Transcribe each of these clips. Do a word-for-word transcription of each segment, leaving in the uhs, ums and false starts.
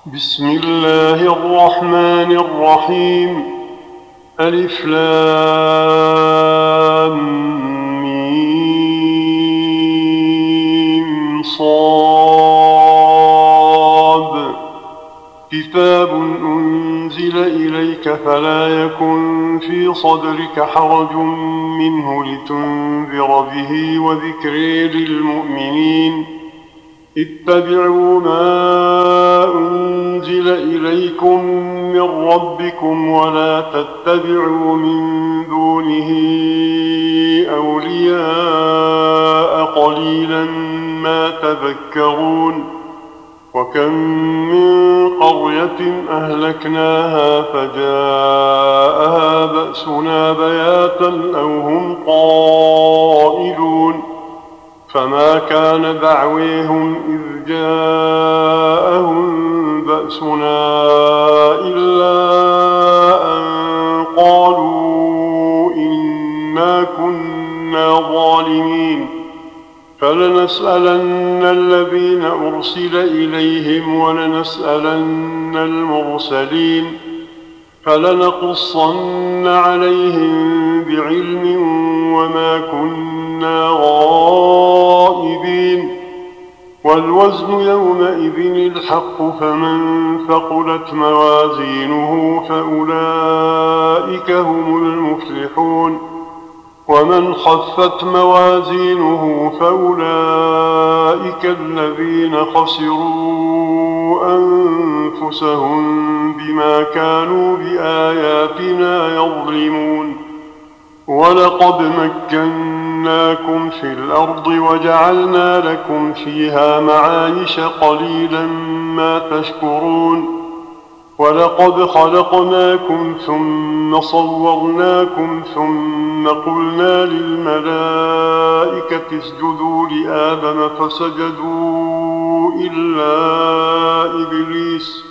بسم الله الرحمن الرحيم. ألف لام ميم صاد. كتاب أنزل إليك فلا يكن في صدرك حرج منه لتنذر به وذكر للمؤمنين. اتبعوا ما أنزل إليكم من ربكم ولا تتبعوا من دونه أولياء قليلا ما تذكرون. وكم من قرية أهلكناها فجاءها بأسنا بياتا أو هم قائلون. فما كان دعويهم إذ جاءهم بأسنا إلا أن قالوا إنا كنا ظالمين. فلنسألن الذين أرسل إليهم ولنسألن المرسلين. فلنقصن عليهم بعلم وما كنا غائبين. والوزن يومئذ الحق فمن ثقلت موازينه فأولئك هم المفلحون. ومن خفت موازينه فأولئك الذين خسروا أنفسهم بما كانوا بآياتنا يظلمون. ولقد مكناكم في الأرض وجعلنا لكم فيها معايش قليلا ما تشكرون. ولقد خلقناكم ثم صورناكم ثم قلنا للملائكة اسجدوا لآدم فسجدوا إلا إبليس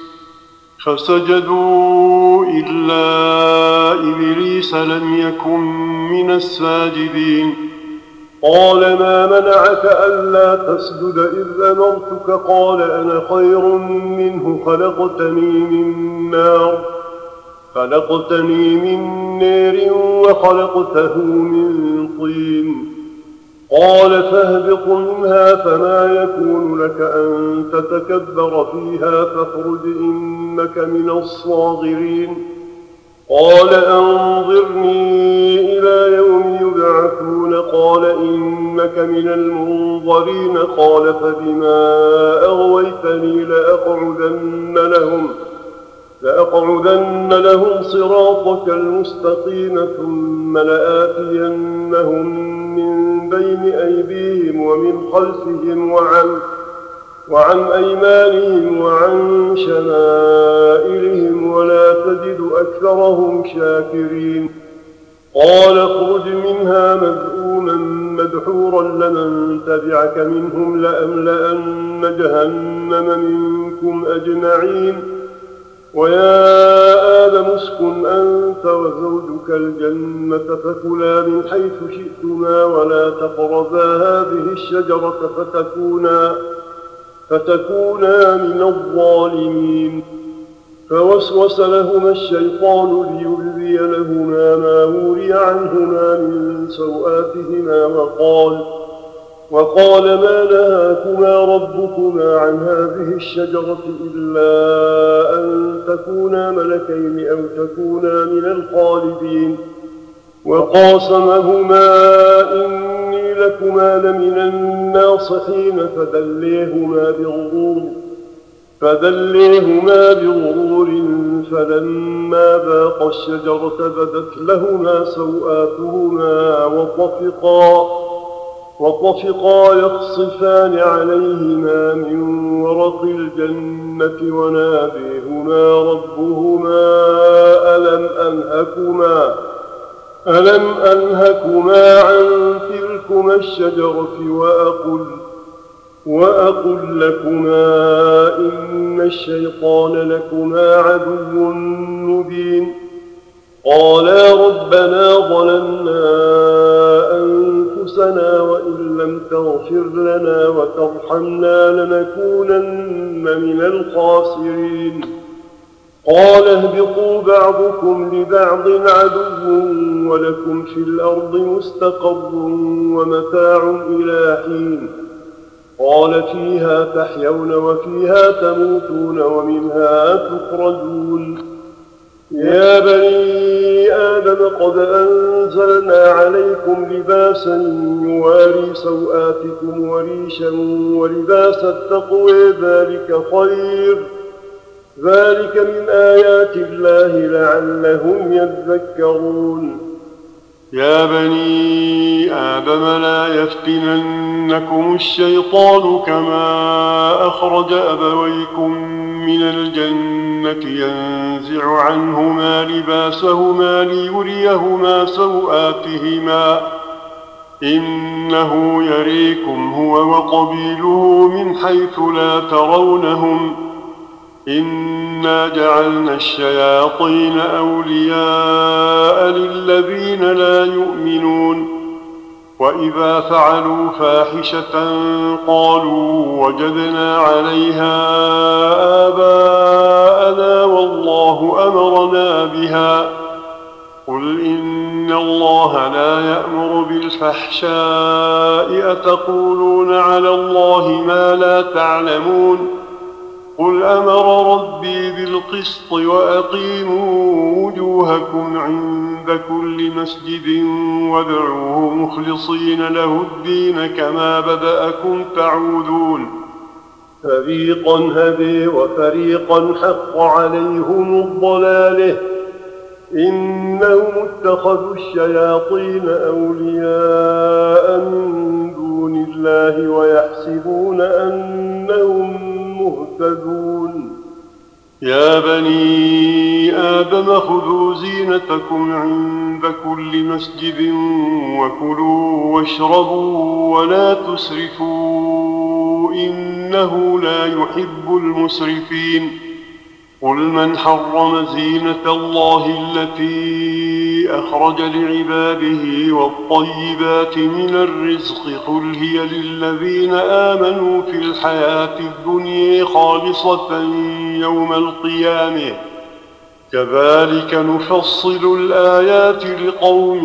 فسجدوا إلا إبليس لم يكن من الساجدين. قال ما منعك ألا تسجد إذ أمرتك؟ قال أنا خير منه خلقتني من نار خلقتني من نار وخلقته من طين. قال فاهبط منها فما يكون لك أن تتكبر فيها فاخرج إنك من الصاغرين. قال أنظرني إلى يوم يبعثون. قال إنك من المنظرين. قال فبما أغويتني لأقعدن لهم لأقعدن لهم صراطك المستقيم ثم لآتينهم من بين أيديهم ومن خلفهم وعن وعن أيمانهم وعن شمائلهم ولا تجد أكثرهم شاكرين. قال اخرج منها مذءوما مدحورا لمن تبعك منهم لأملأن جهنم منكم أجمعين. ويا آدم اسكن أنت وزوجك الجنة فكلا من حيث شئتما ولا تقربا هذه الشجرة فتكونا فتكونا من الظالمين. فوسوس لهما الشيطان ليبدي لهما ما وري عنهما من سوآتهما وقال وقال ما نهاكما ربكما عن هذه الشجرة إلا أن تكونا ملكين أو تكونا من الخالدين. وقاسمهما إني لكما لمن الناصحين فدليهما بغرور فدليهما بغرور فلما ذاقا الشجرة بدت لهما سوآتهما وطفقا وطفقا يخصفان عليهما من ورق الجنة وناديهما ربهما ألم أنهكما ألم أنهكما عن تلكما الشجرة وأقل وأقل لكما إن الشيطان لكما عدو مبين. قالا ربنا ظلمنا أنفسنا أنفسنا وإن لم تغفر لنا وترحمنا لنكونن من الخاسرين. قال اهبطوا بعضكم لبعض عدو ولكم في الأرض مستقر ومتاع إلى حين. قال فيها تحيون وفيها تموتون ومنها تخرجون. يا بني آدم قد أنزلنا عليكم لباسا يواري سوآتكم وريشا ولباس التقوى ذلك خير ذلك من آيات الله لعلهم يذكرون. يا بني آدم لا يفتننكم الشيطان كما أخرج أبويكم من الجنة ينزع عنهما لباسهما ليريهما سوآتهما إنه يريكم هو وقبيله من حيث لا ترونهم إنا جعلنا الشياطين أولياء للذين لا يؤمنون وإذا فعلوا فاحشة قالوا وجدنا عليها آباءنا والله أمرنا بها قل إن الله لا يأمر بالفحشاء أتقولون على الله ما لا تعلمون قل أمر ربي بالقسط وأقيموا وجوهكم عند كل مسجد وادعوه مخلصين له الدين كما بدأكم تعودون. فريقا هدي وفريقا حق عليهم الضلاله إنهم اتخذوا الشياطين أولياء من دون الله ويحسبون أنهم مهتدون. يا بني آدم خذوا زينتكم عند كل مسجد وكلوا واشربوا ولا تسرفوا إنه لا يحب المسرفين. قل من حرم زينة الله التي أخرج لعباده والطيبات من الرزق قل هي للذين آمنوا في الحياة الدنيا خالصة يوم القيامة كذلك نفصل الآيات لقوم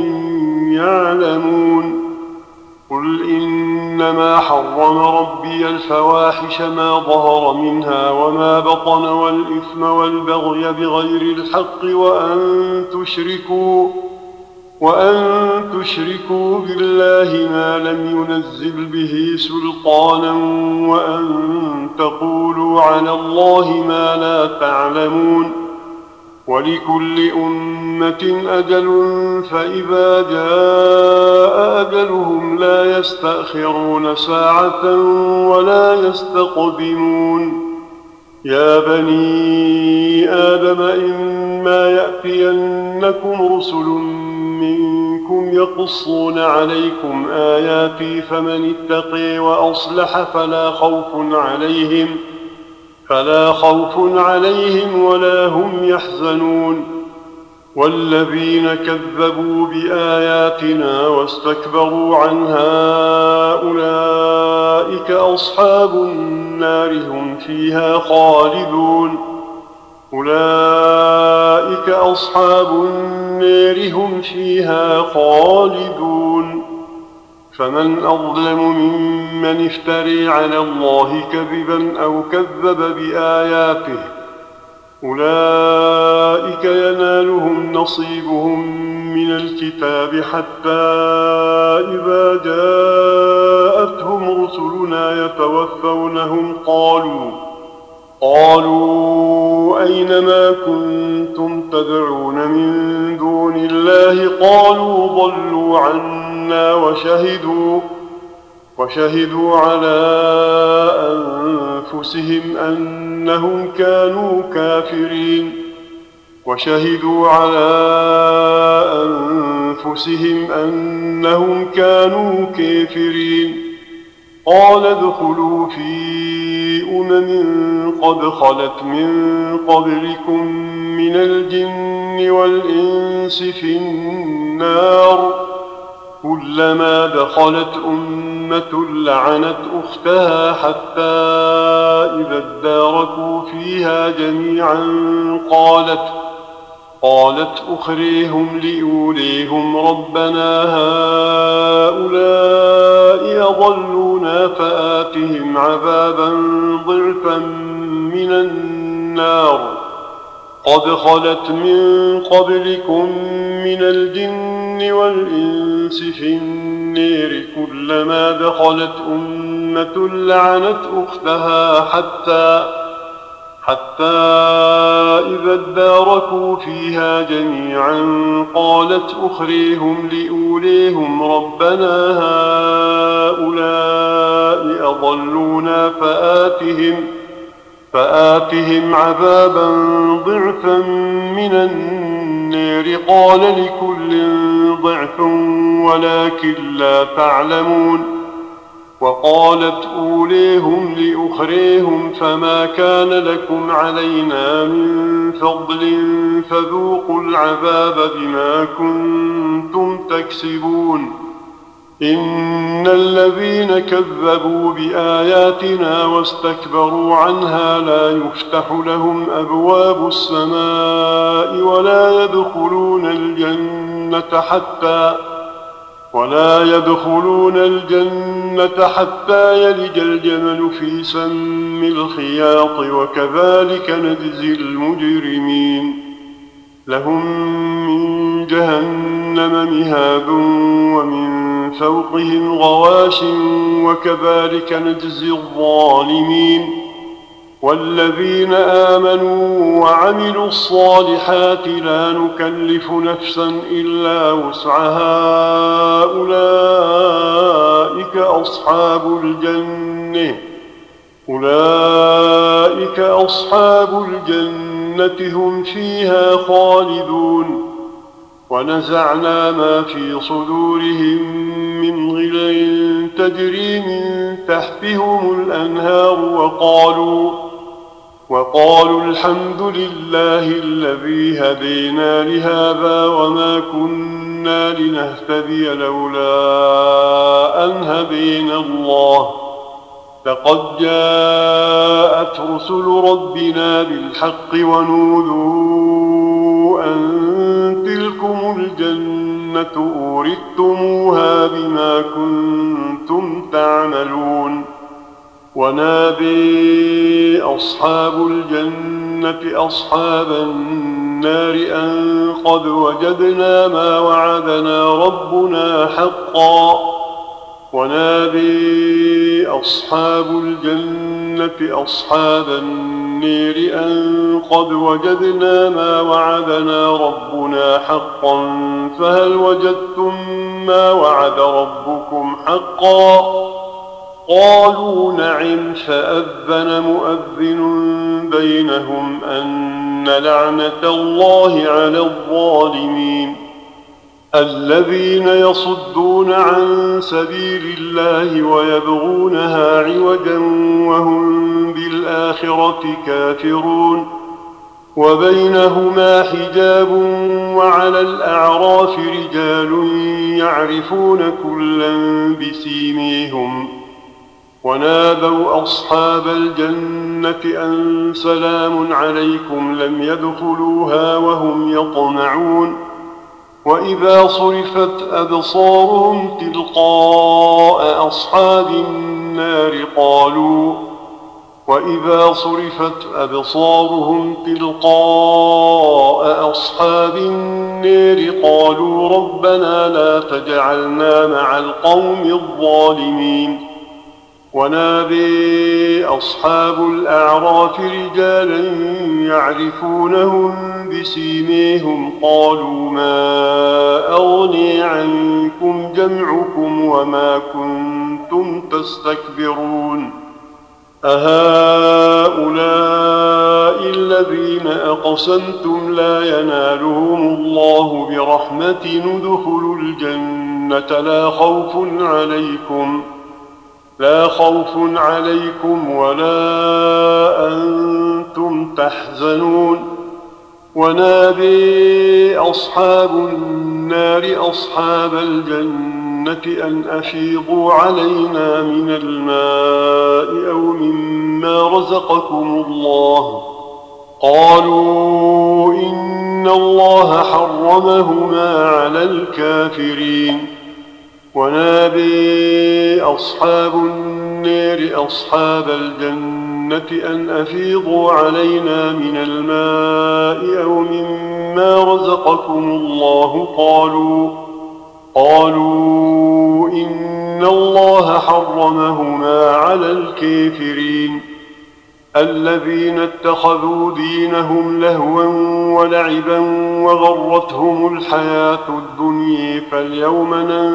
يعلمون. قل إنما حرم ربي الفواحش ما ظهر منها وما بطن والإثم والبغي بغير الحق وأن تشركوا وأن تشركوا بالله ما لم ينزل به سلطانا وأن تقولوا على الله ما لا تعلمون. ولكل أمة أجل فإذا جاء أجلهم لا يستأخرون ساعة ولا يستقدمون. يا بني آدم إما يأتينكم رسل منكم يقصون عليكم آياتي فمن اتقي وأصلح فلا خوف عليهم فلا خوف عليهم ولا هم يحزنون. والذين كذبوا بآياتنا واستكبروا عنها أولئك أصحاب النار هم فيها خالدون. أولئك أصحاب النار هم فيها خالدون. فمن أظلم ممن افتري على الله كذبا أو كذب بآياته أولئك ينالهم نصيبهم من الكتاب حتى إذا جاءتهم رسلنا يتوفونهم قالوا قالوا أين ما كنتم تدعون من دون الله قالوا ضلوا عنا وشهدوا وشهدوا على أنفسهم أنهم كانوا كافرين وشهدوا على أنفسهم أنهم كانوا كافرين. قال ادخلوا في أمم قد خلت من قبلكم من الجن والإنس في النار كلما دخلت أمة لعنت أختها حتى إذا اداركوا فيها جميعا قالت قالت أخريهم لأوليهم ربنا هؤلاء أضلونا فآتهم عذابا ضعفا من النار قد خلت من قبلكم من الجن والإنس في النير كلما دخلت أمة لعنت أختها حتى حتى إذا اداركوا فيها جميعا قالت أخريهم لأوليهم ربنا هؤلاء أضلونا فآتهم فآتهم عذابا ضعفا من النار قال لكل ضعف ولكن لا تعلمون وقالت أوليهم لأخريهم فما كان لكم علينا من فضل فذوقوا العذاب بما كنتم تكسبون إن الذين كذبوا بآياتنا واستكبروا عنها لا يفتح لهم أبواب السماء ولا يدخلون الجنة حتى ولا يدخلون الجنة حتى يلج الجمل في سم الخياط وكذلك نجزي المجرمين لهم من جهنم مهاد ومن فوقهم غواش وكذلك نجزي الظالمين والذين آمنوا وعملوا الصالحات لا نكلف نفسا إلا وسعها أولئك أصحاب الجنة أولئك أصحاب الجنة هم فيها خالدون ونزعنا ما في صدورهم من غل تجري من تحتهم الأنهار وقالوا وقالوا الحمد لله الذي هدينا لهذا وما كنا لنهتدي لولا أن هدينا الله لقد جاءت رسل ربنا بالحق ونودوا أن تلكم الجنة أورثتموها بما كنتم تعملون ونادي أصحاب الجنة أصحاب النار أن قد وجدنا ما وعدنا ربنا حقا ونادي أصحاب الجنة أصحاب النار أن قد وجدنا ما وعدنا ربنا حقا فهل وجدتم ما وعد ربكم حقا قالوا نعم فأذن مؤذن بينهم أن لعنة الله على الظالمين الذين يصدون عن سبيل الله ويبغونها عوجا وهم بالآخرة كافرون وبينهما حجاب وعلى الأعراف رجال يعرفون كلا بسيميهم ونادوا أصحاب الجنة أن سلام عليكم لم يدخلوها وهم يطمعون وإذا صرفت أبصارهم تلقاء أصحاب النار قالوا وإذا صرفت أبصارهم تلقاء أصحاب النار قالوا ربنا لا تجعلنا مع القوم الظالمين ونادي أصحاب الأعراف رجالا يعرفونهم بسيميهم قالوا ما أغني عنكم جمعكم وما كنتم تستكبرون أهؤلاء الذين أقسمتم لا ينالهم الله برحمة ادخلوا الجنة لا خوف عليكم لا خوف عليكم ولا أنتم تحزنون ونادي أصحاب النار أصحاب الجنة أن أفيضوا علينا من الماء أو مما رزقكم الله. قالوا إن الله حرمهما على الكافرين. ونادي أصحاب النار أصحاب الجنة أن أفيضوا علينا من الماء أو مما رزقكم الله. قالوا قالوا إن الله حرمهما على الكافرين الذين اتخذوا دينهم لهوا ولعبا وغرتهم الحياة الدنيا فاليوم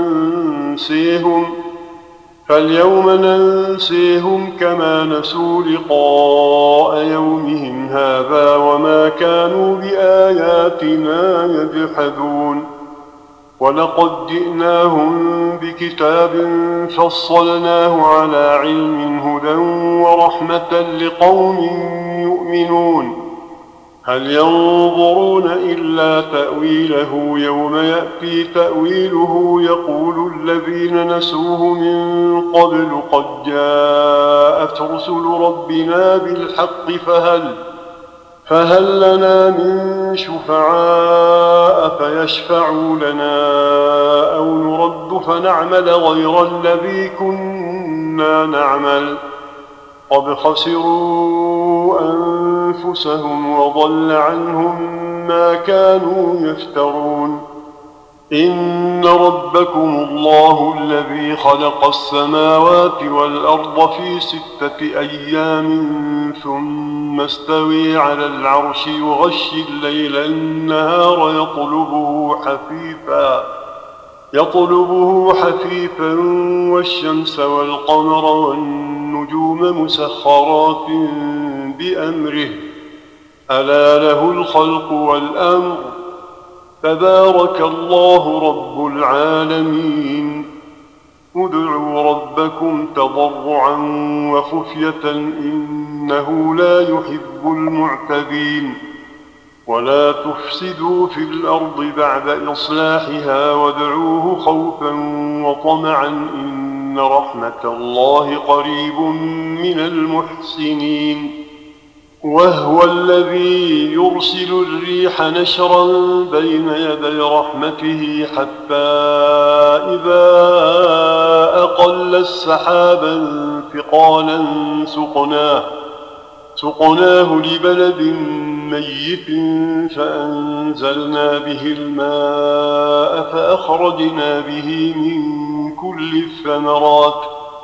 ننسيهم فاليوم ننسيهم كما نسوا لقاء يومهم هذا وما كانوا بآياتنا يجحدون. ولقد جئناهم بكتاب فصلناه على علم هدى ورحمة لقوم يؤمنون. هل ينظرون إلا تأويله يوم يأتي تأويله يقول الذين نسوه من قبل قد جاءت رسل ربنا بالحق فهل فهل لنا من شفعاء فيشفعوا لنا أو نرد فنعمل غير الذي كنا نعمل قد خسروا أنفسهم وضل عنهم ما كانوا يفترون. إن ربكم الله الذي خلق السماوات والأرض في ستة أيام ثم استوي على العرش يغشي الليل النهار يطلبه حثيثا يطلبه حثيثا والشمس والقمر والنجوم مسخرات بأمره ألا له الخلق والأمر تبارك الله رب العالمين. ادعوا ربكم تضرعا وخفية إنه لا يحب المعتدين. ولا تفسدوا في الأرض بعد إصلاحها وادعوه خوفا وطمعا إن رحمة الله قريب من المحسنين. وهو الذي يرسل الريح نشرا بين يدي رحمته حتى إذا أقل السحابا ثقالا سقناه سقناه لبلد ميت فأنزلنا به الماء فأخرجنا به من كل الثمرات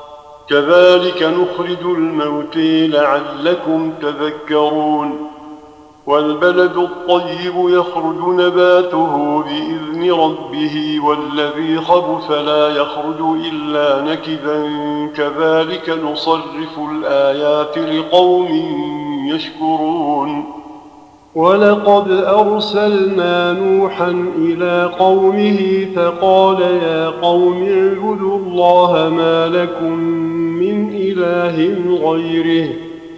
كذلك نخرج الموتى لعلكم تذكرون. والبلد الطيب يخرج نباته بإذن ربه والذي خبث لا يخرج إلا نكدا كذلك نصرف الآيات لقوم يشكرون. ولقد أرسلنا نوحا إلى قومه فقال يا قوم اعبدوا الله ما لكم من إله غيره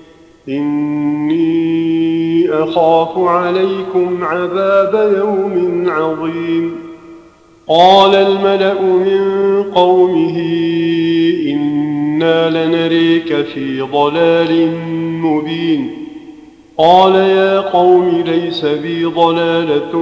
إني أخاف عليكم عذاب يوم عظيم. قال الملأ من قومه إنا لنريك في ضلال مبين. قال يا قوم ليس بي ضلالة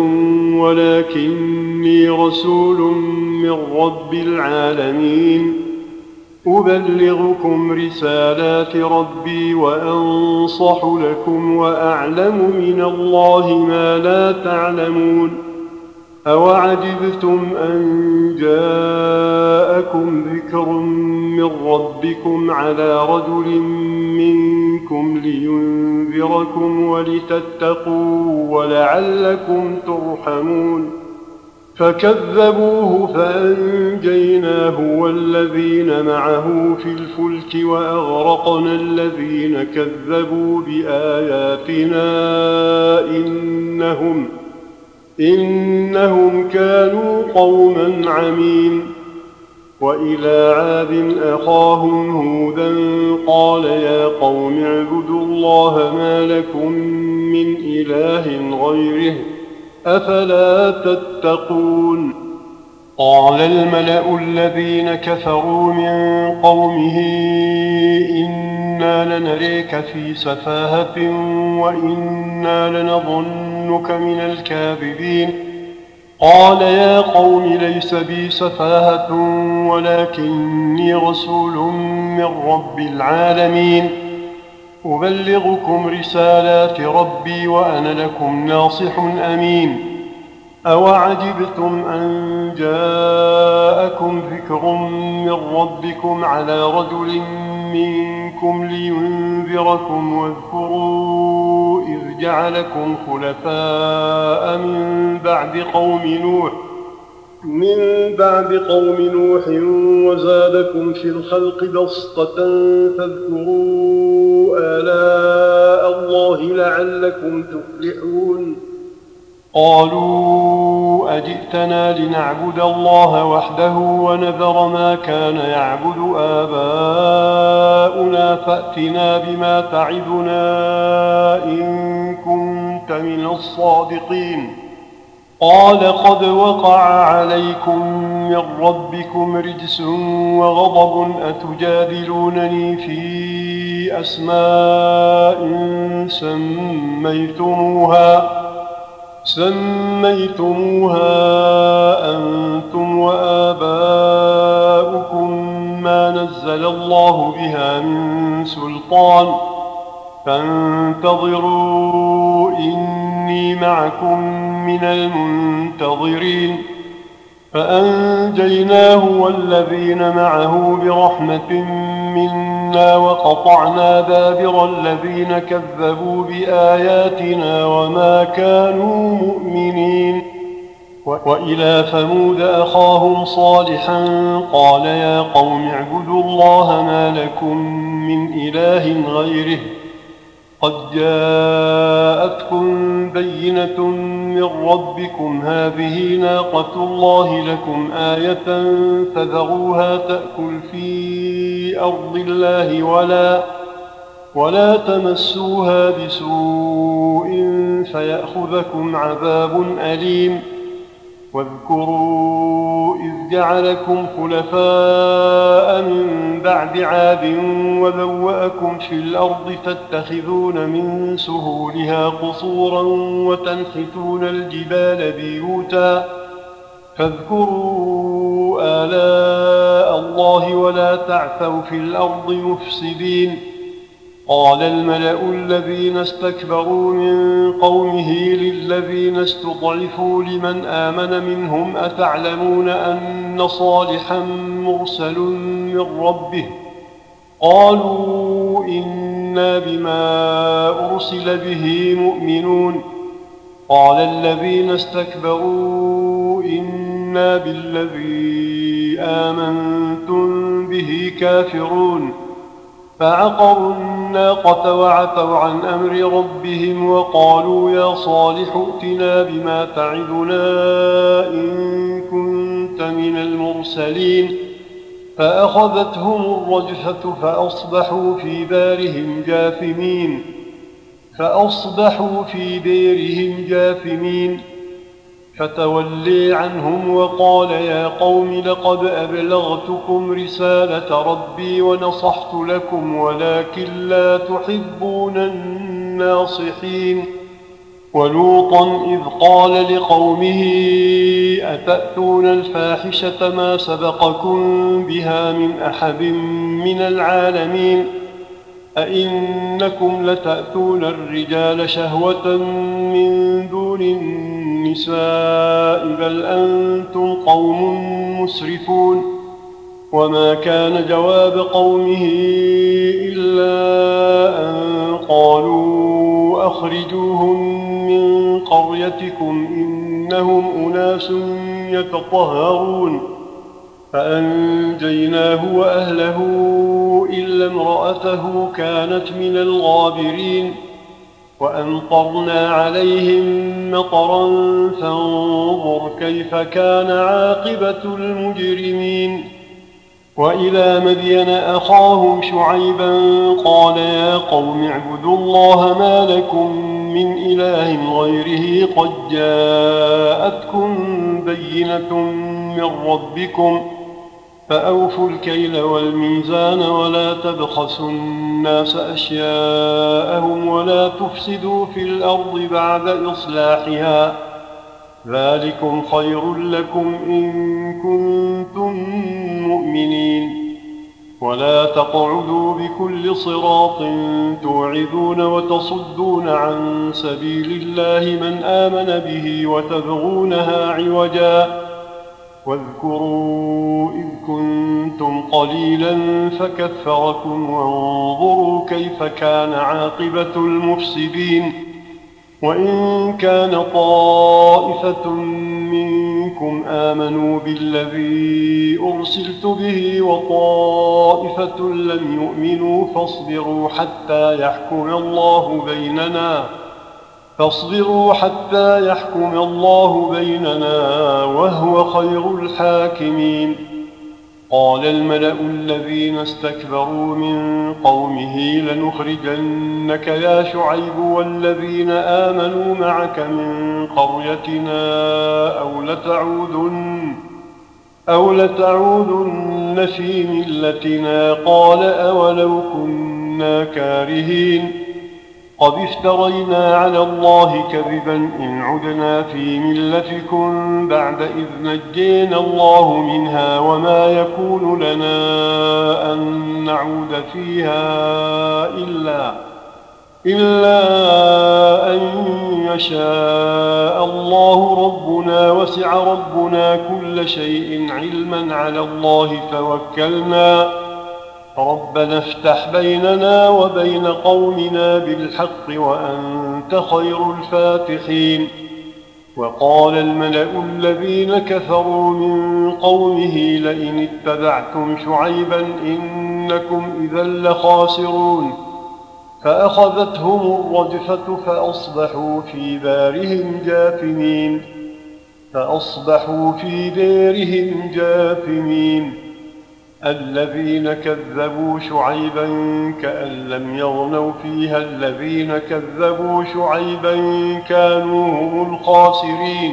ولكني رسول من رب العالمين أبلغكم رسالات ربي وأنصح لكم وأعلم من الله ما لا تعلمون. أوعجبتم أن جاءكم ذكر من ربكم على رجل منكم لينذركم ولتتقوا ولعلكم ترحمون. فكذبوه فأنجيناه والذين معه في الفلك وأغرقنا الذين كذبوا بآياتنا إنهم إنهم كانوا قوما عمين. وإلى عاد أخاهم هودا قال يا قوم اعبدوا الله ما لكم من إله غيره أفلا تتقون. قال الملأ الذين كفروا من قومه إنا لنريك في سفاهة وإنا لنظنك من الكاذبين قال يا قوم ليس بي سفاهة ولكني رسول من رب العالمين أبلغكم رسالات ربي وأنا لكم ناصح أمين أوعجبتم أن جاءكم ذكر من ربكم على رجل منكم لينذركم واذكروا إذ جعلكم خلفاء من بعد قوم نوح من بعد قوم نوح وزادكم في الخلق بسطة فاذكروا آلاء الله لعلكم تفلحون قالوا أجئتنا لنعبد الله وحده ونذر ما كان يعبد آباؤنا فأتنا بما تعدنا إن كنت من الصادقين قال قد وقع عليكم من ربكم رجس وغضب أتجادلونني في أسماء سميتموها سميتموها أنتم وآباؤكم ما نزل الله بها من سلطان فانتظروا إني معكم من المنتظرين فأنجيناه والذين معه برحمة منا وقطعنا دابر الذين كذبوا بآياتنا وما كانوا مؤمنين وإلى ثمود أخاهم صالحا قال يا قوم اعبدوا الله ما لكم من إله غيره قد جاءتكم بينة من ربكم هذه ناقة الله لكم آية فذروها تأكل في أرض الله ولا, ولا تمسوها بسوء فيأخذكم عذاب أليم واذكروا إذ جعلكم خلفاء من بعد عاد وبوأكم في الأرض تتخذون من سهولها قصورا وتنحتون الجبال بيوتا فاذكروا آلاء الله ولا تعثوا في الأرض مفسدين قال الملأ الذين استكبروا من قومه للذين استضعفوا لمن آمن منهم أتعلمون أن صالحا مرسل من ربه قالوا إنا بما أرسل به مؤمنون قال الذين استكبروا إنا بالذي آمنتم به كافرون فعقروا الناقة وعتوا عن أمر ربهم وقالوا يا صالح ائتنا بما تعدنا إن كنت من المرسلين فأخذتهم الرجفة فأصبحوا في دارهم جاثمين فأصبحوا في ديرهم جاثمين فتولي عنهم وقال يا قوم لقد أبلغتكم رسالة ربي ونصحت لكم ولكن لا تحبون الناصحين ولوطا إذ قال لقومه أتأتون الفاحشة ما سبقكم بها من أحد من العالمين أئنكم لتأتون الرجال شهوة من دون النساء بل أنتم قوم مسرفون وما كان جواب قومه إلا أن قالوا أخرجوهم من قريتكم إنهم أناس يتطهرون فأنجيناه وأهله إلا امرأته كانت من الغابرين وأمطرنا عليهم مطرا فانظر كيف كان عاقبة المجرمين وإلى مدين أخاهم شعيبا قال يا قوم اعبدوا الله ما لكم من إله غيره قد جاءتكم بينة من ربكم فأوفوا الكيل والميزان ولا تبخسوا الناس أشياءهم ولا تفسدوا في الأرض بعد إصلاحها ذلكم خير لكم إن كنتم مؤمنين ولا تقعدوا بكل صراط توعدون وتصدون عن سبيل الله من آمن به وتبغونها عوجا واذكروا إذ كنتم قليلا فكثركم وانظروا كيف كان عاقبة المفسدين وإن كان طائفة منكم آمنوا بالذي أرسلت به وطائفة لم يؤمنوا فاصبروا حتى يحكم الله بيننا فاصبروا حتى يحكم الله بيننا وهو خير الحاكمين قال الملأ الذين استكبروا من قومه لنخرجنك يا شعيب والذين آمنوا معك من قريتنا أو لتعودن, أو لتعودن في ملتنا قال أولو كنا كارهين قد افترينا على الله كذبا إن عدنا في ملتكم بعد إذ نجينا الله منها وما يكون لنا أن نعود فيها إلا, إلا أن يشاء الله ربنا وسع ربنا كل شيء علما على الله توكلنا ربنا افتح بيننا وبين قومنا بالحق وأنت خير الفاتحين وقال الملأ الذين كفروا من قومه لئن اتبعتم شعيبا إنكم إذا لخاسرون فأخذتهم الرجفة فأصبحوا في دارهم جاثمين فأصبحوا في دارهم جاثمين الذين كذبوا شعيبا كأن لم يغنوا فيها الذين كذبوا شعيبا كانوا هم الخاسرين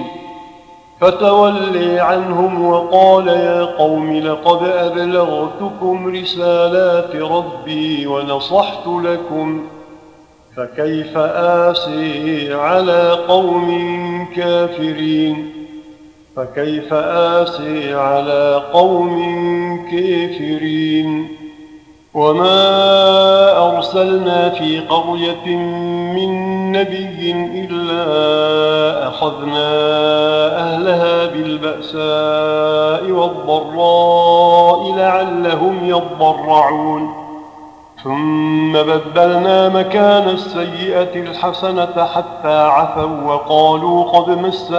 فتولي عنهم وقال يا قوم لقد أبلغتكم رسالات ربي ونصحت لكم فكيف آسي على قوم كافرين فكيف آسي على قوم كافرين وما أرسلنا في قرية من نبي إلا أخذنا أهلها بالبأساء والضراء لعلهم يضرعون ثم بدلنا مكان السيئة الحسنة حتى عفوا وقالوا قد مس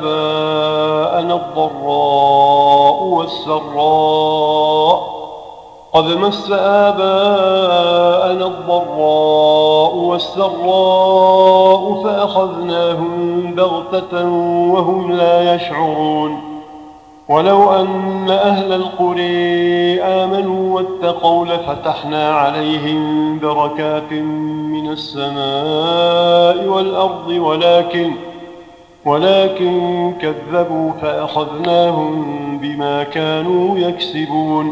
آباءنا الضراء والسراء قد مس آباءنا الضراء والسراء فأخذناهم بغتة وهم لا يشعرون ولو أن أهل القرى آمنوا واتقوا لفتحنا عليهم بركات من السماء والأرض ولكن ولكن كذبوا فأخذناهم بما كانوا يكسبون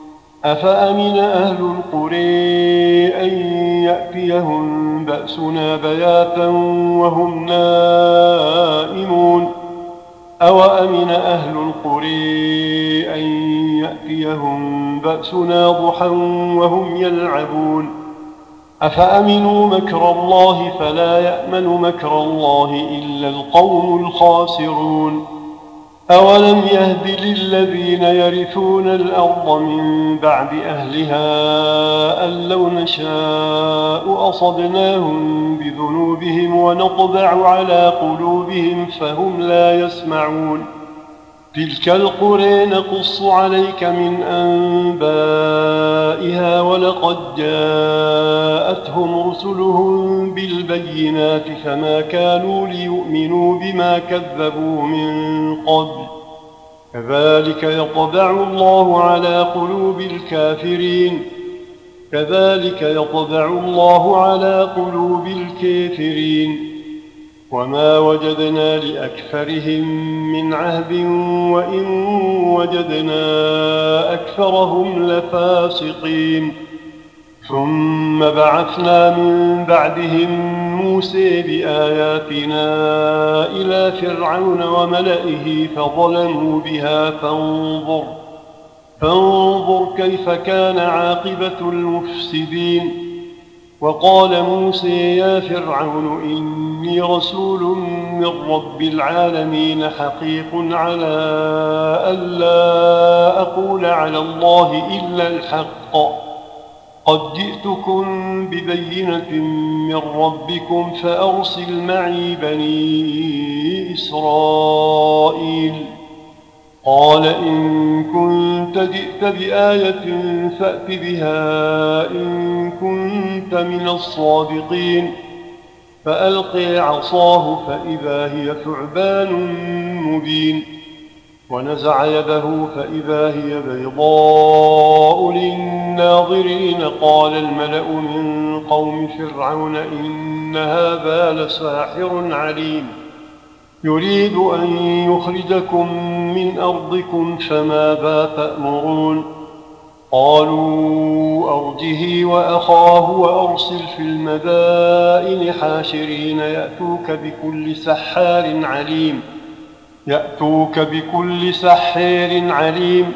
أفأمن أهل القرى أن يأتيهم بأسنا بياتا وهم نائمون أوأمن أهل القرى أن يأتيهم بأسنا ضحى وهم يلعبون أفأمنوا مكر الله فلا يأمن مكر الله إلا القوم الخاسرون أولم يهد للذين يرثون الأرض من بعد أهلها أن لو نشاء أصبناهم بذنوبهم ونطبع على قلوبهم فهم لا يسمعون تلك القرى نقص عليك من أنبائها ولقد جاءتهم رسلهم بالبينات فما كانوا ليؤمنوا بما كذبوا من قبل كذلك يطبع الله على قلوب الكافرين كذلك يطبع الله على قلوب الكافرين وما وجدنا لأكثرهم من عهد وإن وجدنا أكثرهم لفاسقين. ثم بعثنا من بعدهم موسى بآياتنا إلى فرعون وملئه فظلموا بها فانظر, فانظر كيف كان عاقبة المفسدين. وقال موسى يا فرعون إني رسول من رب العالمين حقيق على ألا أقول على الله إلا الحق قد جئتكم ببينة من ربكم فأرسل معي بني إسرائيل. قال إن كنت جئت بآية فأت بها إن كنت من الصادقين. فألقي عصاه فإذا هي ثعبان مبين ونزع يده فإذا هي بيضاء للناظرين. قال الملأ من قوم فرعون إن هذا لساحر عليم يريد أن يخرجكم من أرضكم فماذا تأمرون. قالوا أرجه وأخاه وأرسل في المدائن حاشرين يأتوك بكل سحار عليم يأتوك بكل سحار عليم.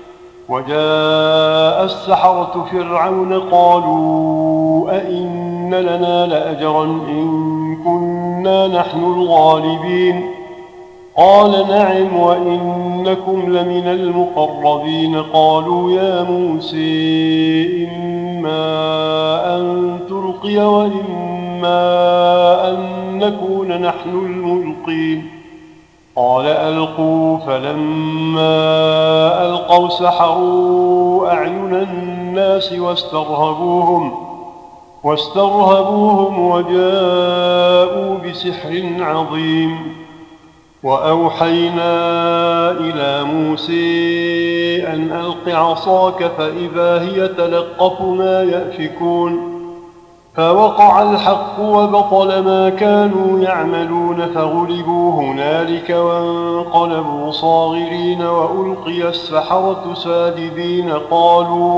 وجاء السحرة فرعون قالوا أئن لنا لأجرا إن كنا نحن الغالبين. قال نعم وإنكم لمن المقربين. قالوا يا موسى إما أن تلقي وإما أن نكون نحن الملقين. قال ألقوا فلما ألقوا سحروا أعين الناس واسترهبوهم واسترهبوهم وجاءوا بسحر عظيم. وأوحينا إلى موسى أن ألق عصاك فإذا هي تلقف ما يأفكون. فوقع الحق وبطل ما كانوا يعملون فغلبوا هنالك وانقلبوا صاغرين وألقي السحرة ساجدين. قالوا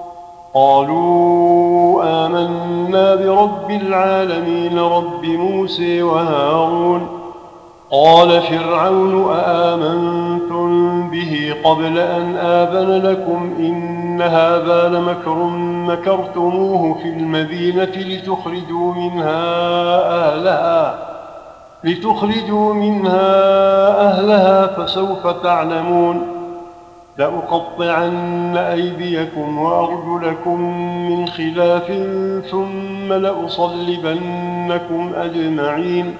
قالوا آمنا برب العالمين رب موسى وهارون. قال فرعون أآمنتم به قبل أن آذن لكم إن هذا لمكر مكرتموه في المدينة لتخرجوا منها أهلها لتخرجوا منها أهلها فسوف تعلمون. لأقطعن أيديكم وأرجلكم من خلاف ثم لأصلبنكم أجمعين.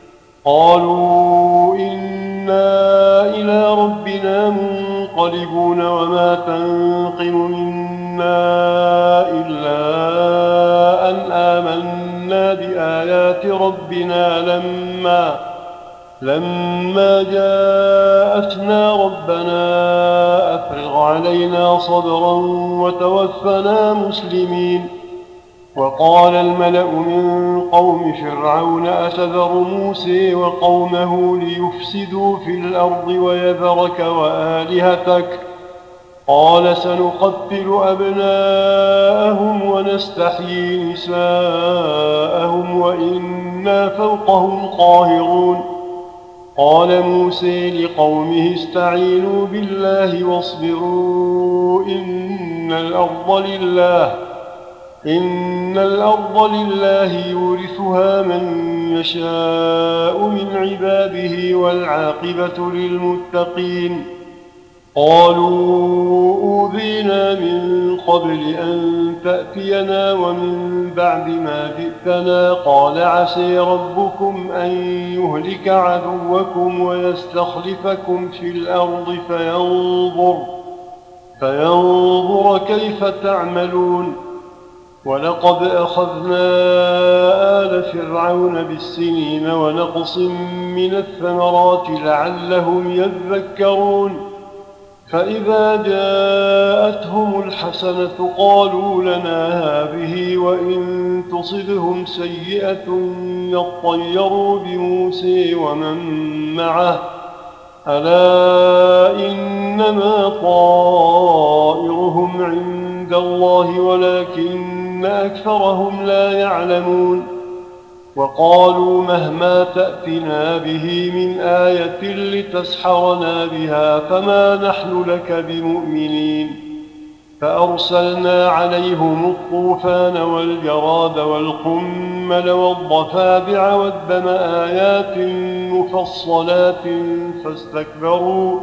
قالوا إنا إلى ربنا منقلبون وما تنقم منا إلا أن آمنا بآيات ربنا لما لما جاءتنا ربنا أفرغ علينا صبرا وتوفنا مسلمين. وقال الملأ من قوم فرعون أتذر موسى وقومه ليفسدوا في الأرض ويذرك وآلهتك. قال سنقتل أبناءهم ونستحيي نساءهم وإنا فوقهم قاهرون. قال موسى لقومه استعينوا بالله واصبروا إن الأرض لله إن الأرض لله يورثها من يشاء من عباده والعاقبة للمتقين. قالوا أوذينا من قبل أن تأتينا ومن بعد ما جئتنا. قال عسى ربكم أن يهلك عدوكم ويستخلفكم في الأرض فينظر, فينظر كيف تعملون. ولقد أخذنا آل فرعون بالسنين ونقص من الثمرات لعلهم يذكرون. فإذا جاءتهم الحسنة قالوا لنا هذه وإن تصبهم سيئة يطيروا بموسى ومن معه ألا إنما طائرهم عند الله ولكن أكثرهم لا يعلمون وقالوا مهما تأتنا به من آية لتسحرنا بها فما نحن لك بمؤمنين فأرسلنا عليهم الطوفان والجراد والقمل والضفادع والدم آيات مفصلات فاستكبروا,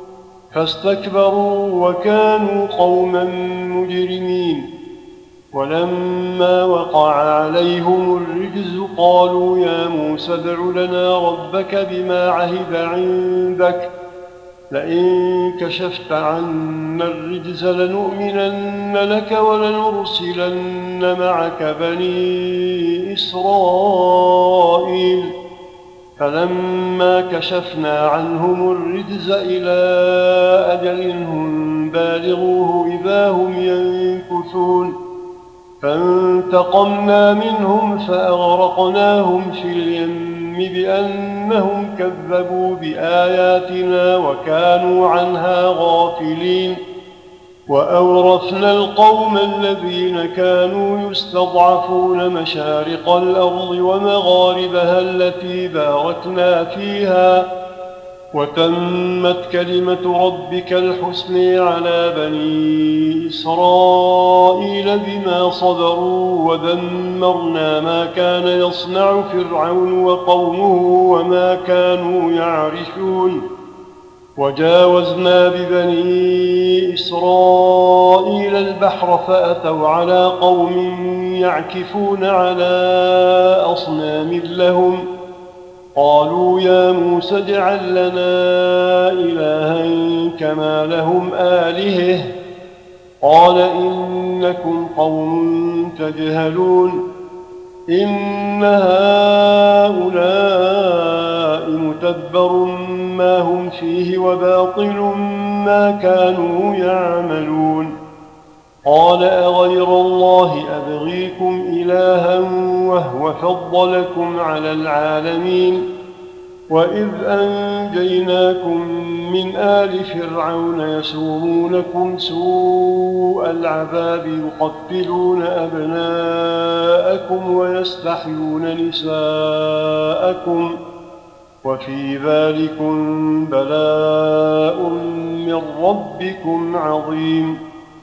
فاستكبروا وكانوا قوما مجرمين ولما وقع عليهم الرجز قالوا يا موسى ادع لنا ربك بما عهد عندك لئن كشفت عنا الرجز لنؤمنن لك ولنرسلن معك بني إسرائيل فلما كشفنا عنهم الرجز إلى أجل هم بالغوه إذا هم ينكثون فانتقمنا منهم فأغرقناهم في اليم بأنهم كذبوا بآياتنا وكانوا عنها غافلين وأورثنا القوم الذين كانوا يستضعفون مشارق الأرض ومغاربها التي باركنا فيها وتمت كلمة ربك الحسنى على بني إسرائيل بما صبروا ودمرنا ما كان يصنع فرعون وقومه وما كانوا يعرشون وجاوزنا ببني إسرائيل البحر فأتوا على قوم يعكفون على أصنام لهم قالوا يا موسى اجعل لنا إلها كما لهم آلهة قال إنكم قوم تجهلون إن هؤلاء متبر ما هم فيه وباطل ما كانوا يعملون قال أغير الله أبغيكم إلها وهو فضلكم على العالمين وإذ أنجيناكم من آل فرعون يسومونكم سوء العذاب يقتلون أبناءكم ويستحيون نساءكم وفي ذلكم بلاء من ربكم عظيم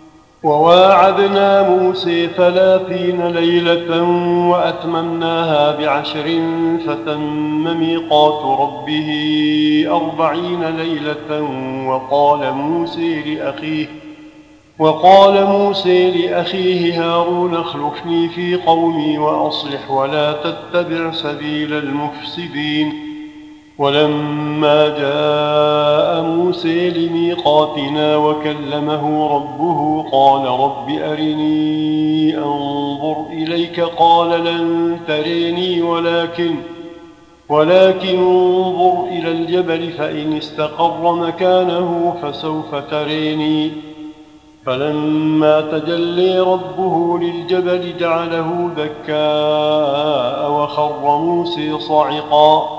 وواعدنا موسى ثلاثين ليلة وأتممناها بعشر فتم ميقات ربه أربعين ليلة وقال موسى لأخيه وقال موسى لأخيه هارون اخلفني في قومي وأصلح ولا تتبع سبيل المفسدين ولما جاء موسى لميقاتنا وكلمه ربه قال رب أرني أنظر إليك قال لن تريني ولكن ولكن انظر إلى الجبل فإن استقر مكانه فسوف تريني فلما تجلي ربه للجبل جعله دكاء وخر موسى صعقا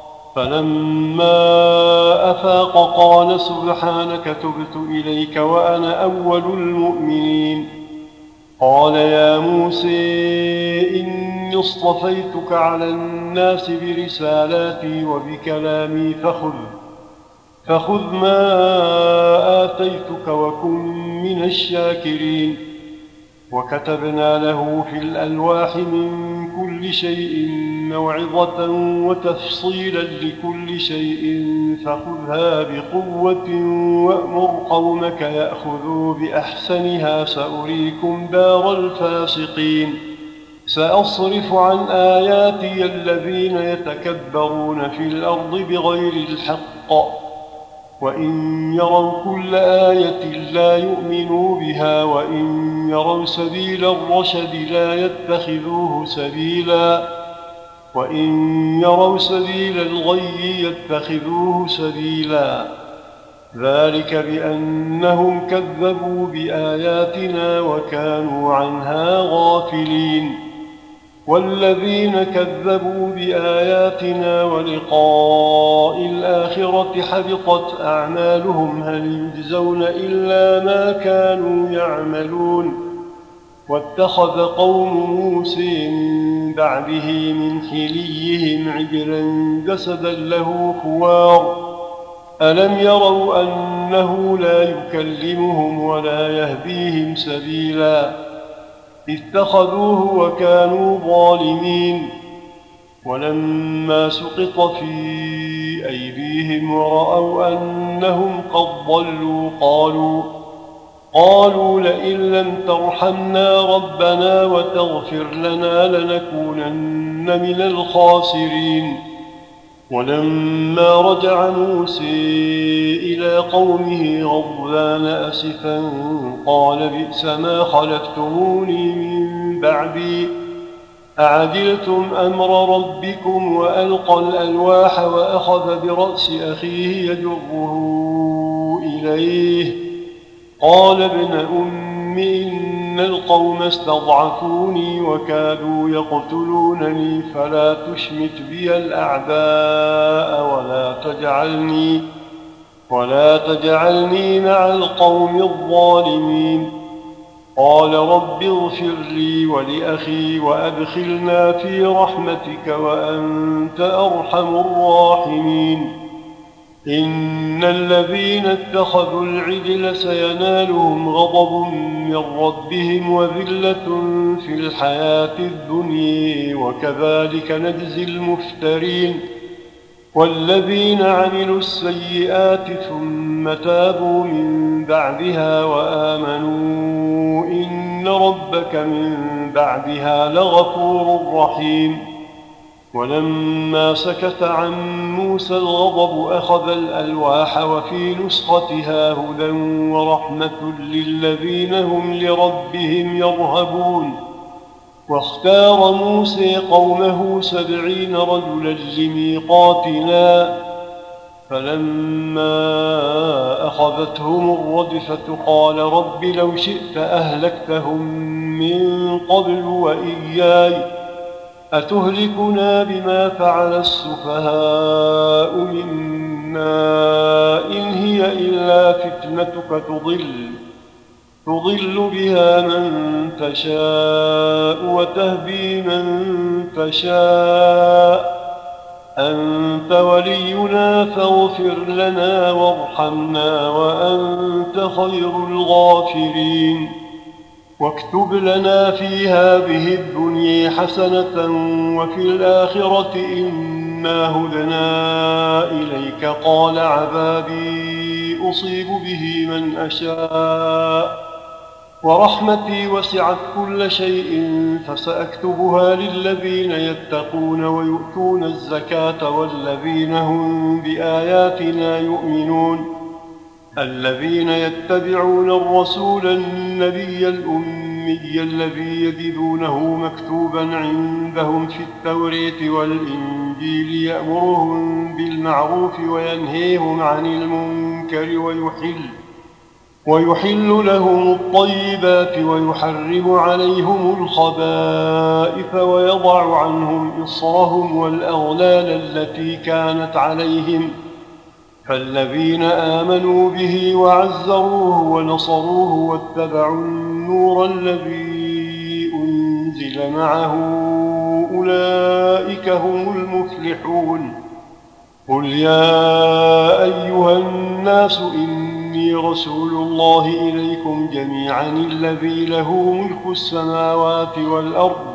فلما أفاق قال سبحانك تبت إليك وأنا أول المؤمنين قال يا موسى إني اصطفيتك على الناس برسالاتي وبكلامي فخذ فخذ ما آتيتك وكن من الشاكرين وكتبنا له في الألواح من كل شيء موعظة وتفصيلا لكل شيء فخذها بقوة وأمر قومك يأخذوا بأحسنها سأريكم دار الفاسقين سأصرف عن آياتي الذين يتكبرون في الأرض بغير الحق وإن يروا كل آية لا يؤمنوا بها وإن يروا سبيل الرشد لا يتخذوه سبيلا وإن يروا سبيل الغي يتخذوه سبيلا ذلك بأنهم كذبوا بآياتنا وكانوا عنها غافلين. والذين كذبوا بآياتنا ولقاء الآخرة حبطت أعمالهم هل يجزون إلا ما كانوا يعملون. واتخذ قوم موسى من بعده من حليهم عجلا جسدا له خوار ألم يروا أنه لا يكلمهم ولا يهديهم سبيلا اتخذوه وكانوا ظالمين. ولما سقط في أيديهم ورأوا أنهم قد ضلوا قالوا قالوا لئن لم ترحمنا ربنا وتغفر لنا لنكونن من الخاسرين. ولما رجع موسى إلى قومه غضبان أسفا قال بئس ما خلفتموني من بعدي أعجلتم أمر ربكم وألقى الألواح وأخذ برأس أخيه يجره إليه قال ابن أم إن القوم استضعفوني وكادوا يقتلونني فلا تشمت بي الأعداء ولا تجعلني, ولا تجعلني مع القوم الظالمين. قال رب اغفر لي ولأخي وأدخلنا في رحمتك وأنت أرحم الراحمين. إن الذين اتخذوا العجل سينالهم غضب من ربهم وذلة في الحياة الدنيا وكذلك نجزي المفترين. والذين عملوا السيئات ثم تابوا من بعدها وآمنوا إن ربك من بعدها لغفور رحيم. ولما سكت عن موسى الغضب أخذ الألواح وفي نسختها هدى ورحمة للذين هم لربهم يرهبون. واختار موسى قومه سبعين رجلا لميقاتنا فلما أخذتهم الرجفة قال رب لو شئت أهلكتهم من قبل وإياي أتهلكنا بما فعل السفهاء منا إن هي إلا فتنتك تضل تضل بها من تشاء وتهدي من تشاء أنت ولينا فاغفر لنا وارحمنا وأنت خير الغافرين. واكتب لنا في هذه الدنيا حسنة وفي الآخرة إنا هدنا إليك قال عذابي أصيب به من أشاء ورحمتي وسعت كل شيء فسأكتبها للذين يتقون ويؤتون الزكاة والذين هم بآياتنا يؤمنون. الذين يتبعون الرسول النبي الأمي الذي يجدونه مكتوبا عندهم في التوراة والإنجيل يأمرهم بالمعروف وينهيهم عن المنكر ويحل ويحل لهم الطيبات ويحرم عليهم الخبائث ويضع عنهم إصرهم والأغلال التي كانت عليهم. فالذين آمنوا به وعزروه ونصروه واتبعوا النور الذي أنزل معه أولئك هم المفلحون. قل يا أيها الناس إني رسول الله إليكم جميعا الذي له ملك السماوات والأرض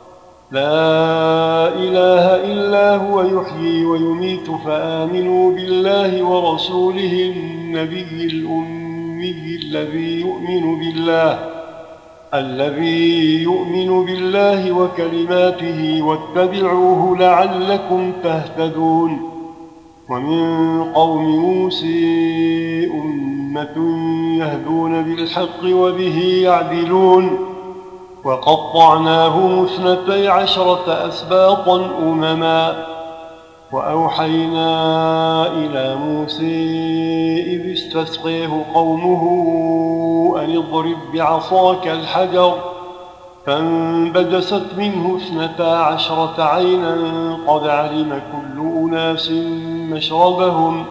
لا إله إلا هو يحيي ويميت فآمنوا بالله ورسوله النبي الأمي الذي يؤمن بالله الذي يؤمن بالله وكلماته واتبعوه لعلكم تهتدون. ومن قوم موسى أمة يهدون بالحق وبه يعدلون. وقطعناهم اثنتي عشرة أسباطا أمما وأوحينا إلى موسى إذ استسقيه قومه أن اضرب بعصاك الحجر فانبجست منه اثنتا عشرة عينا قد علم كل أناس مشربهم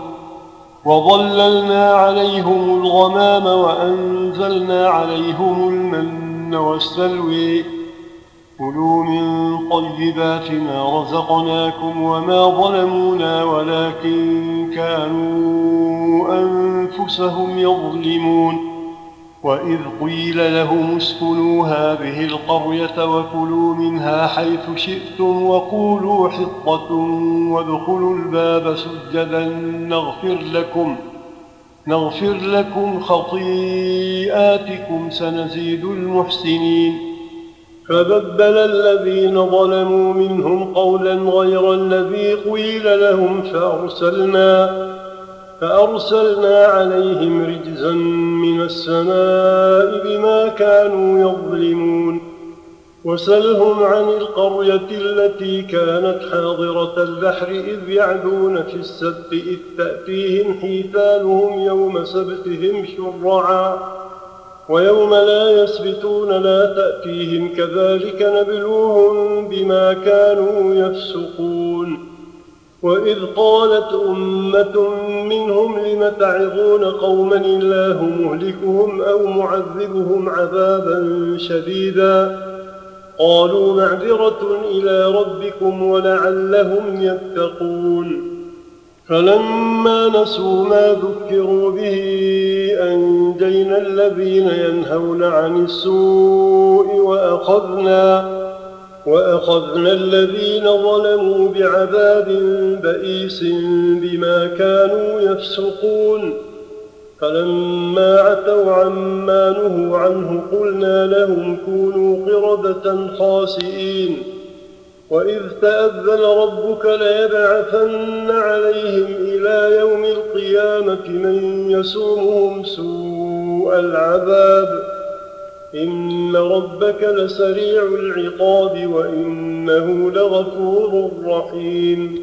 وظللنا عليهم الغمام وأنزلنا عليهم المن والسلوي كلوا من طيبات ما رزقناكم وما ظلمونا ولكن كانوا أنفسهم يظلمون وإذ قيل لهم اسكنوا هذه القرية وكلوا منها حيث شئتم وقولوا حطة وادخلوا الباب سجدا نغفر لكم نغفر لكم خطيئاتكم سنزيد المحسنين فبدل الذين ظلموا منهم قولا غير الذي قيل لهم فأرسلنا فأرسلنا عليهم رجزا من السماء بما كانوا يظلمون وسلهم عن القرية التي كانت حاضرة البحر إذ يعدون في السبت إذ تأتيهم حيتانهم يوم سبتهم شرعا ويوم لا يسبتون لا تأتيهم كذلك نبلوهم بما كانوا يفسقون وإذ قالت أمة منهم لم تعظون قوما الله مهلكهم أو معذبهم عذابا شديدا قالوا معذرة إلى ربكم ولعلهم يتقون فلما نسوا ما ذكروا به أنجينا الذين ينهون عن السوء وأخذنا وأخذنا الذين ظلموا بعذاب بئيس بما كانوا يفسقون فلما عتوا عما نهوا عنه قلنا لهم كونوا قردة خاسئين وإذ تأذن ربك ليبعثن عليهم إلى يوم القيامة من يسومهم سوء العذاب إن ربك لسريع العقاب وإنه لغفور رحيم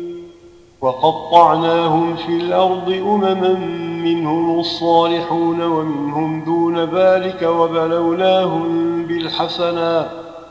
وقطعناهم في الأرض أمما منهم الصالحون ومنهم دون ذلك وبلوناهم بالحسنات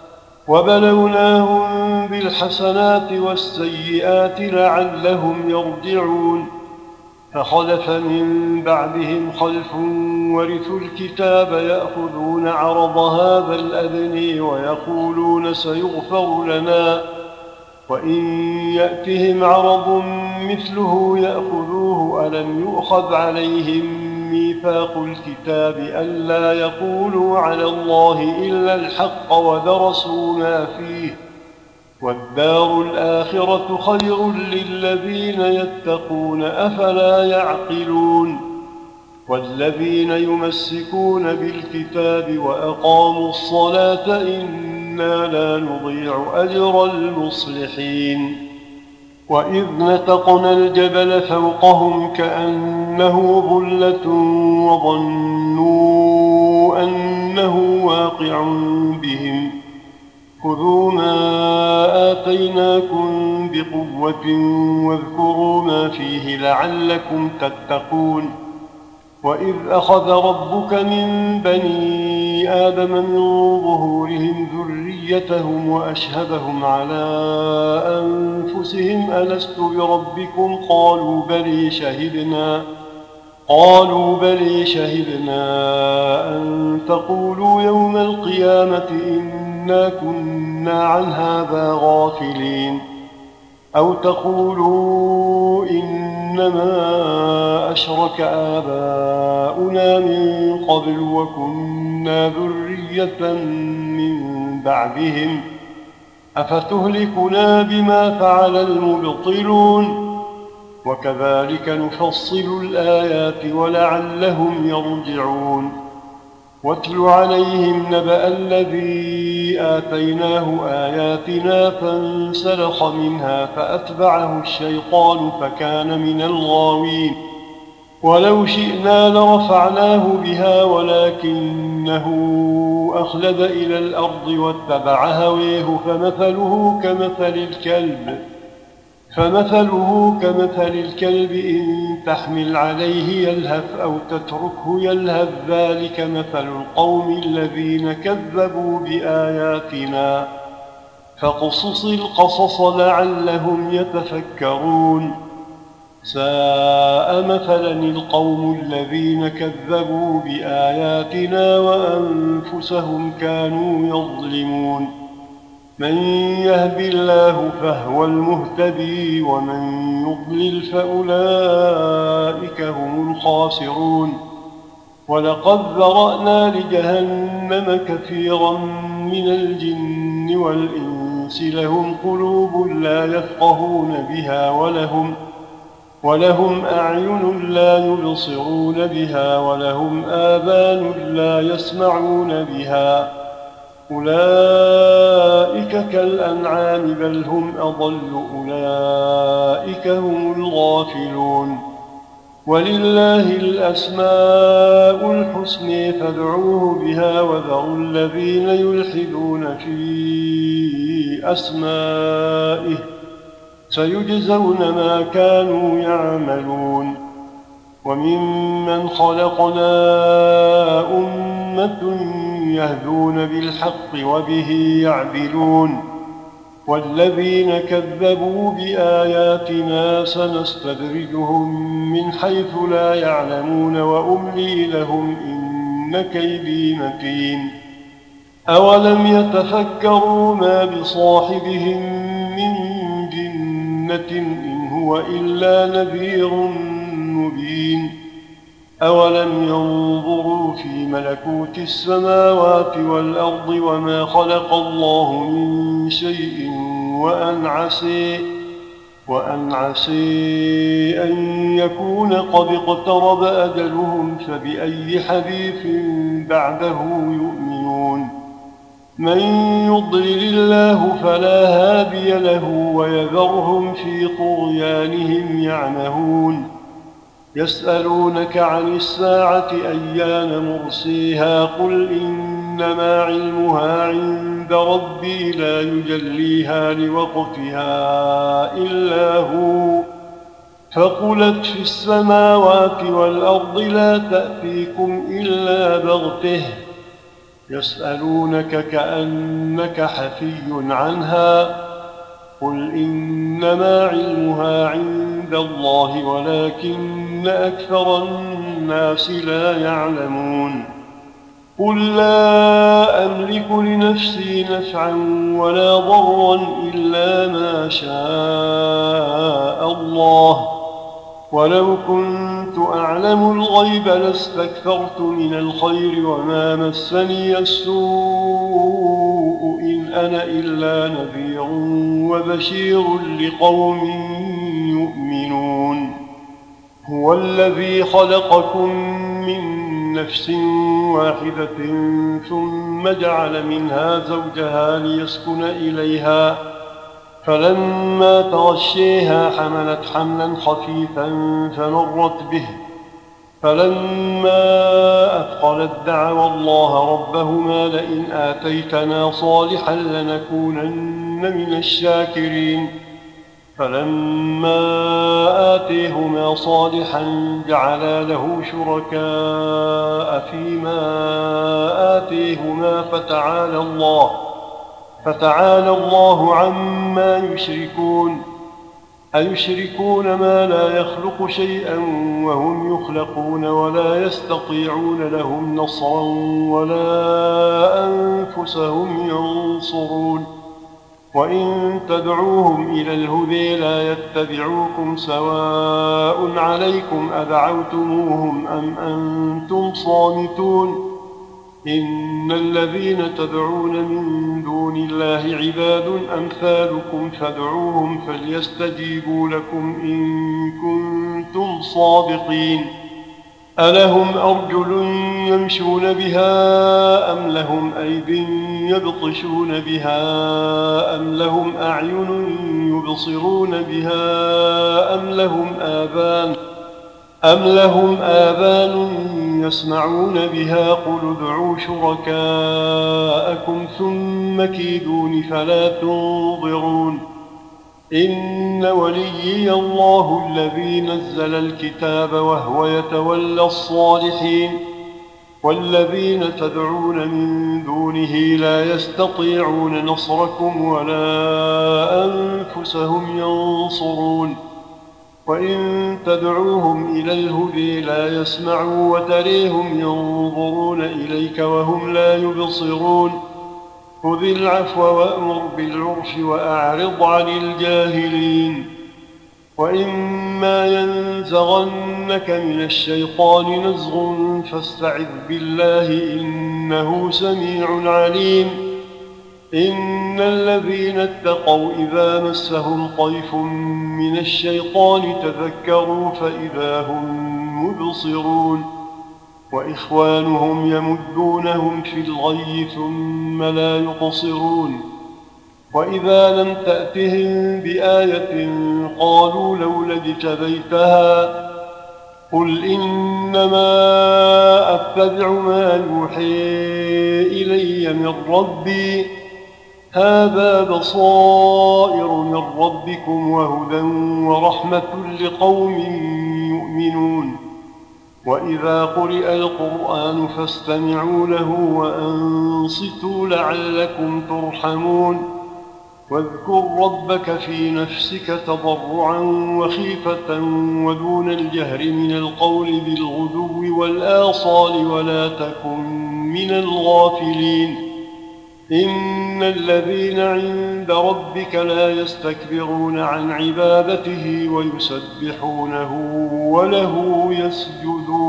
وبلوناهم بالحسنات والسيئات لعلهم يرجعون فخلف من بعدهم خلف ورثوا الكتاب يأخذون عرض هذا الأدنى ويقولون سيغفر لنا وإن يأتهم عرض مثله يأخذوه ألم يؤخذ عليهم ميثاق الكتاب ألا يقولوا على الله إلا الحق ودرسوا ما فيه والدار الآخرة خير للذين يتقون أفلا يعقلون والذين يمسكون بالكتاب وأقاموا الصلاة إنا لا نضيع أجر المصلحين وإذ نتقنا الجبل فوقهم كأنه ظلة وظنوا أنه واقع بهم خذوا ما آتيناكم بقوة واذكروا ما فيه لعلكم تتقون وإذ أخذ ربك من بني آدم من ظهورهم ذريتهم وأشهدهم على أنفسهم ألست بربكم قالوا بلي شهدنا قالوا بلي شهدنا أن تقولوا يوم القيامة إنا كنا عن هذا غافلين أو تقولوا إنما أشرك آباؤنا من قبل وكنا ذرية من بعدهم أفتهلكنا بما فعل المبطلون وكذلك نفصل الآيات ولعلهم يرجعون واتل عليهم نبأ الذي آتيناه آياتنا فانسلخ منها فأتبعه الشيطان فكان من الغاوين ولو شئنا لرفعناه بها ولكنه أخلد إلى الأرض واتبع هويه فمثله كمثل الكلب فمثله كمثل الكلب إن تحمل عليه يلهث أو تتركه يلهث ذلك مثل القوم الذين كذبوا بآياتنا فاقصص القصص لعلهم يتفكرون ساء مثلا القوم الذين كذبوا بآياتنا وأنفسهم كانوا يظلمون من يهد الله فهو المهتدي ومن يضلل فأولئك هم الخاسرون ولقد ذرأنا لجهنم كثيرا من الجن والإنس لهم قلوب لا يفقهون بها ولهم ولهم أعين لا يبصرون بها ولهم آذان لا يسمعون بها أولئك كالأنعام بل هم أضل أولئك هم الغافلون ولله الأسماء الحسنى فادعوه بها وذروا الذين يلحدون في أسمائه سيجزون ما كانوا يعملون وممن خلقنا أمة يهدون بالحق وبه يعدلون والذين كذبوا بآياتنا سنستدرجهم من حيث لا يعلمون وأملي لهم إن كيدي متين أولم يتفكروا ما بصاحبهم من جنة إن هو إلا نذير مبين أولم ينظروا في ملكوت السماوات والأرض وما خلق الله من شيء وأن عسى وأن عسى أن يكون قد اقترب أجلهم فبأي حديث بعده يؤمنون من يضلل الله فلا هادي له ويذرهم في طغيانهم يعمهون يسألونك عن الساعة أيان مرسيها قل إنما علمها عند ربي لا يجليها لوقتها إلا هو فقلت في السماوات والأرض لا تأتيكم إلا بغته يسألونك كأنك حفي عنها قل إنما علمها عند الله ولكن أكثر الناس لا يعلمون قل لا أملك لنفسي نفعا ولا ضرا إلا ما شاء الله ولو كنت أعلم الغيب لاستكثرت من الخير وما مسني السوء إن أنا إلا نذير وبشير لقوم يؤمنون هو الذي خلقكم من نفس واحدة ثم جعل منها زوجها ليسكن إليها فلما تغشيها حملت حملا خفيفا فمرت به فلما أثقلت دعوا الله ربهما لئن آتيتنا صالحا لنكونن من الشاكرين فلما آتيهما صالحا جعلا له شركاء فيما آتيهما فتعالى الله فتعالى الله عما يشركون أيشركون ما لا يخلق شيئا وهم يخلقون ولا يستطيعون لهم نصرا ولا أنفسهم ينصرون وإن تدعوهم إلى الهدى لا يتبعوكم سواء عليكم أدعوتموهم أم أنتم صامتون إن الذين تدعون من دون الله عباد أمثالكم فادعوهم فليستجيبوا لكم إن كنتم صادقين ألهم أرجل يمشون بها أم لهم أيد يبطشون بها أم لهم أعين يبصرون بها أم لهم آذان أم لهم آذان يسمعون بها قل ادعوا شركاءكم ثم كيدون فلا تنظرون إن وليي الله الذي نزل الكتاب وهو يتولى الصالحين والذين تدعون من دونه لا يستطيعون نصركم ولا أنفسهم ينصرون وإن تدعوهم إلى الهدى لا يسمعوا وتريهم ينظرون إليك وهم لا يبصرون خذ العفو وأمر بالعرف وأعرض عن الجاهلين وإما ينزغنك من الشيطان نزغ فاستعذ بالله إنه سميع عليم إن الذين اتقوا إذا مسهم طيف من الشيطان تذكروا فإذا هم مبصرون وإخوانهم يمدونهم في الغي ثم لا يقصرون وإذا لم تأتهم بآية قالوا لولا اجتبيتها قل إنما أتبع ما يوحي إلي من ربي هذا بصائر من ربكم وهدى ورحمة لقوم يؤمنون وإذا قرئ القرآن فاستمعوا له وأنصتوا لعلكم ترحمون واذكر ربك في نفسك تضرعا وخيفة ودون الجهر من القول بالغدو والآصال ولا تكن من الغافلين إن الذين عند ربك لا يستكبرون عن عبادته ويسبحونه وله يسجدون